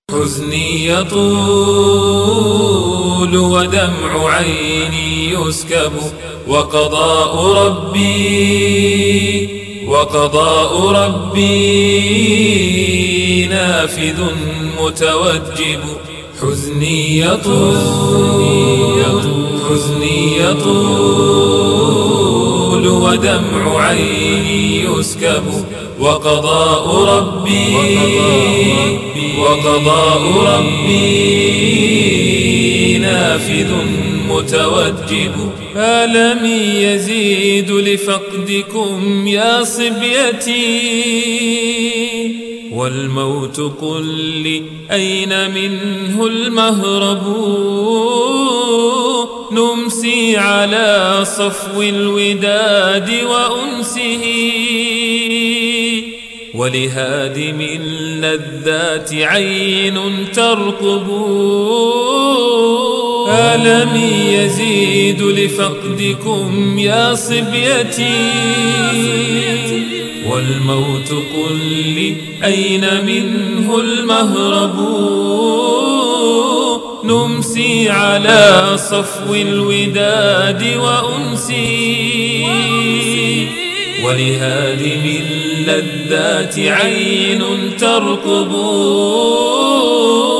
حزني يطول ودمع عيني يسكب، وقضاء ربي نافذ متوجب. حزني يطول ودمع عيني يسكب، وقضاء ربي نافذ متوجب. ألمي يزيد لفقدكم يا صبيتي، والموت قل لي أين منه المهرب. نمسي على صفو الوداد وأنسه، ولهادم اللذات عين ترقب. ألمي يزيد لفقدكم يا صبيتي، والموت قل لي أين منه المهرب. نمسي على صفو الوداد وأنسي، ولهادم اللذات عين ترقب.